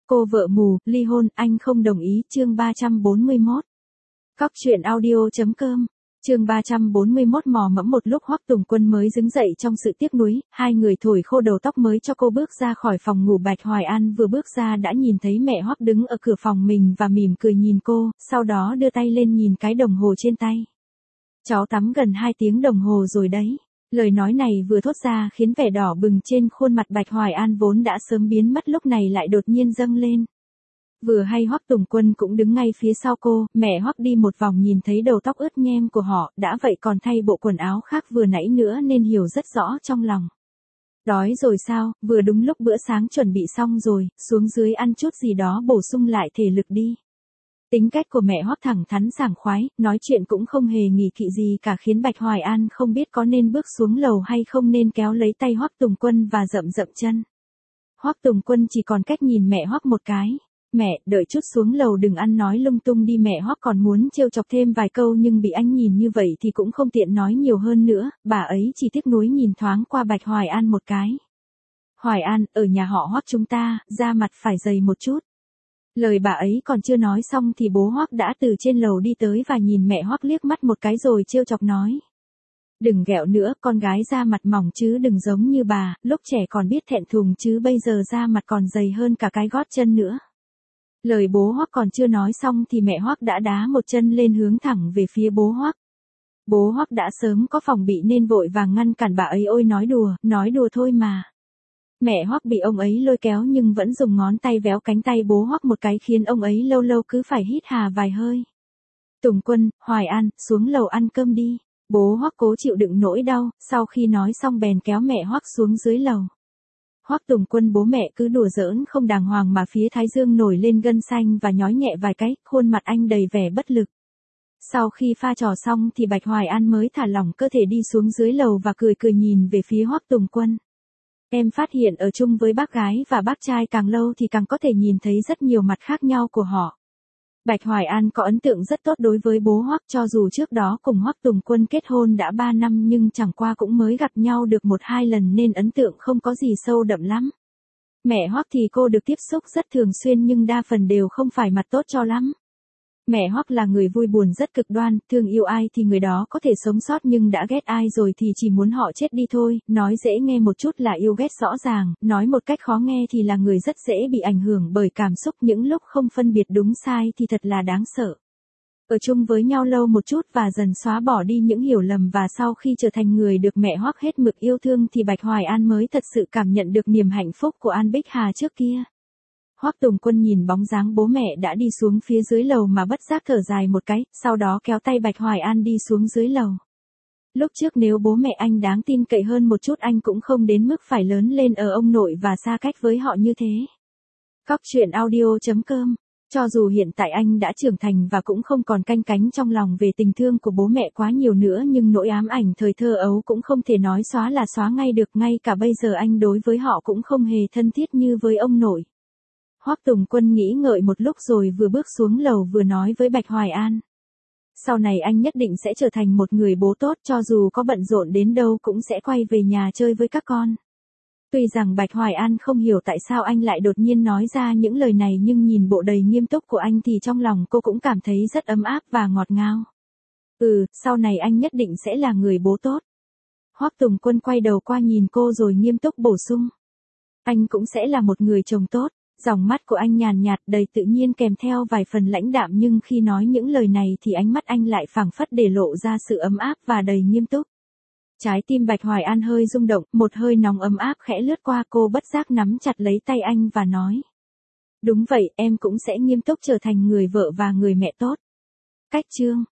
Cô vợ mù, ly hôn, anh không đồng ý, chương 341. Cóc truyện audio.com, chương 341. Mò mẫm một lúc Hoắc Tùng Quân mới đứng dậy trong sự tiếc nuối, hai người thổi khô đầu tóc mới cho cô bước ra khỏi phòng ngủ. Bạch Hoài An vừa bước ra đã nhìn thấy mẹ Hoắc đứng ở cửa phòng mình và mỉm cười nhìn cô, sau đó đưa tay lên nhìn cái đồng hồ trên tay. Cháu tắm gần 2 tiếng đồng hồ rồi đấy. Lời nói này vừa thốt ra khiến vẻ đỏ bừng trên khuôn mặt Bạch Hoài An vốn đã sớm biến mất lúc này lại đột nhiên dâng lên. Vừa hay Hoắc Tùng Quân cũng đứng ngay phía sau cô, mẹ Hoắc đi một vòng nhìn thấy đầu tóc ướt nhem của họ, đã vậy còn thay bộ quần áo khác vừa nãy nữa nên hiểu rất rõ trong lòng. Đói rồi sao, vừa đúng lúc bữa sáng chuẩn bị xong rồi, xuống dưới ăn chút gì đó bổ sung lại thể lực đi. Tính cách của mẹ Hoắc thẳng thắn sảng khoái, nói chuyện cũng không hề nghỉ kỵ gì cả khiến Bạch Hoài An không biết có nên bước xuống lầu hay không nên kéo lấy tay Hoắc Tùng Quân và dậm chân. Hoắc Tùng Quân chỉ còn cách nhìn mẹ Hoắc một cái. Mẹ, đợi chút xuống lầu đừng ăn nói lung tung đi. Mẹ Hoắc còn muốn trêu chọc thêm vài câu nhưng bị anh nhìn như vậy thì cũng không tiện nói nhiều hơn nữa, bà ấy chỉ tiếc nuối nhìn thoáng qua Bạch Hoài An một cái. Hoài An, ở nhà họ Hoắc chúng ta, da mặt phải dày một chút. Lời bà ấy còn chưa nói xong thì bố Hoắc đã từ trên lầu đi tới và nhìn mẹ Hoắc liếc mắt một cái rồi trêu chọc nói. Đừng ghẹo nữa, con gái da mặt mỏng chứ đừng giống như bà, lúc trẻ còn biết thẹn thùng chứ bây giờ da mặt còn dày hơn cả cái gót chân nữa. Lời bố Hoắc còn chưa nói xong thì mẹ Hoắc đã đá một chân lên hướng thẳng về phía bố Hoắc. Bố Hoắc đã sớm có phòng bị nên vội vàng ngăn cản bà ấy. Ôi nói đùa thôi mà. Mẹ Hoắc bị ông ấy lôi kéo nhưng vẫn dùng ngón tay véo cánh tay bố Hoắc một cái khiến ông ấy lâu lâu cứ phải hít hà vài hơi. Tùng Quân, Hoài An, xuống lầu ăn cơm đi. Bố Hoắc cố chịu đựng nỗi đau, sau khi nói xong bèn kéo mẹ Hoắc xuống dưới lầu. Hoắc Tùng Quân bố mẹ cứ đùa giỡn không đàng hoàng mà phía thái dương nổi lên gân xanh và nhói nhẹ vài cái, khuôn mặt anh đầy vẻ bất lực. Sau khi pha trò xong thì Bạch Hoài An mới thả lỏng cơ thể đi xuống dưới lầu và cười nhìn về phía Hoắc Tùng Quân. Em phát hiện ở chung với bác gái và bác trai càng lâu thì càng có thể nhìn thấy rất nhiều mặt khác nhau của họ. Bạch Hoài An có ấn tượng rất tốt đối với bố Hoắc, cho dù trước đó cùng Hoắc Tùng Quân kết hôn đã 3 năm nhưng chẳng qua cũng mới gặp nhau được 1-2 lần nên ấn tượng không có gì sâu đậm lắm. Mẹ Hoắc thì cô được tiếp xúc rất thường xuyên nhưng đa phần đều không phải mặt tốt cho lắm. Mẹ Hoắc là người vui buồn rất cực đoan, thương yêu ai thì người đó có thể sống sót nhưng đã ghét ai rồi thì chỉ muốn họ chết đi thôi, nói dễ nghe một chút là yêu ghét rõ ràng, nói một cách khó nghe thì là người rất dễ bị ảnh hưởng bởi cảm xúc, những lúc không phân biệt đúng sai thì thật là đáng sợ. Ở chung với nhau lâu một chút và dần xóa bỏ đi những hiểu lầm và sau khi trở thành người được mẹ Hoắc hết mực yêu thương thì Bạch Hoài An mới thật sự cảm nhận được niềm hạnh phúc của An Bích Hà trước kia. Hoắc Tùng Quân nhìn bóng dáng bố mẹ đã đi xuống phía dưới lầu mà bất giác thở dài một cái, sau đó kéo tay Bạch Hoài An đi xuống dưới lầu. Lúc trước nếu bố mẹ anh đáng tin cậy hơn một chút anh cũng không đến mức phải lớn lên ở ông nội và xa cách với họ như thế. Cóc truyện audio.com, cho dù hiện tại anh đã trưởng thành và cũng không còn canh cánh trong lòng về tình thương của bố mẹ quá nhiều nữa nhưng nỗi ám ảnh thời thơ ấu cũng không thể nói xóa là xóa ngay được, ngay cả bây giờ anh đối với họ cũng không hề thân thiết như với ông nội. Hoắc Tùng Quân nghĩ ngợi một lúc rồi vừa bước xuống lầu vừa nói với Bạch Hoài An. Sau này anh nhất định sẽ trở thành một người bố tốt, cho dù có bận rộn đến đâu cũng sẽ quay về nhà chơi với các con. Tuy rằng Bạch Hoài An không hiểu tại sao anh lại đột nhiên nói ra những lời này nhưng nhìn bộ đầy nghiêm túc của anh thì trong lòng cô cũng cảm thấy rất ấm áp và ngọt ngào. Sau này anh nhất định sẽ là người bố tốt. Hoắc Tùng Quân quay đầu qua nhìn cô rồi nghiêm túc bổ sung. Anh cũng sẽ là một người chồng tốt. Dòng mắt của anh nhàn nhạt đầy tự nhiên kèm theo vài phần lãnh đạm nhưng khi nói những lời này thì ánh mắt anh lại phảng phất để lộ ra sự ấm áp và đầy nghiêm túc. Trái tim Bạch Hoài An hơi rung động, một hơi nóng ấm áp khẽ lướt qua cô bất giác nắm chặt lấy tay anh và nói. Đúng vậy, em cũng sẽ nghiêm túc trở thành người vợ và người mẹ tốt. Cách chương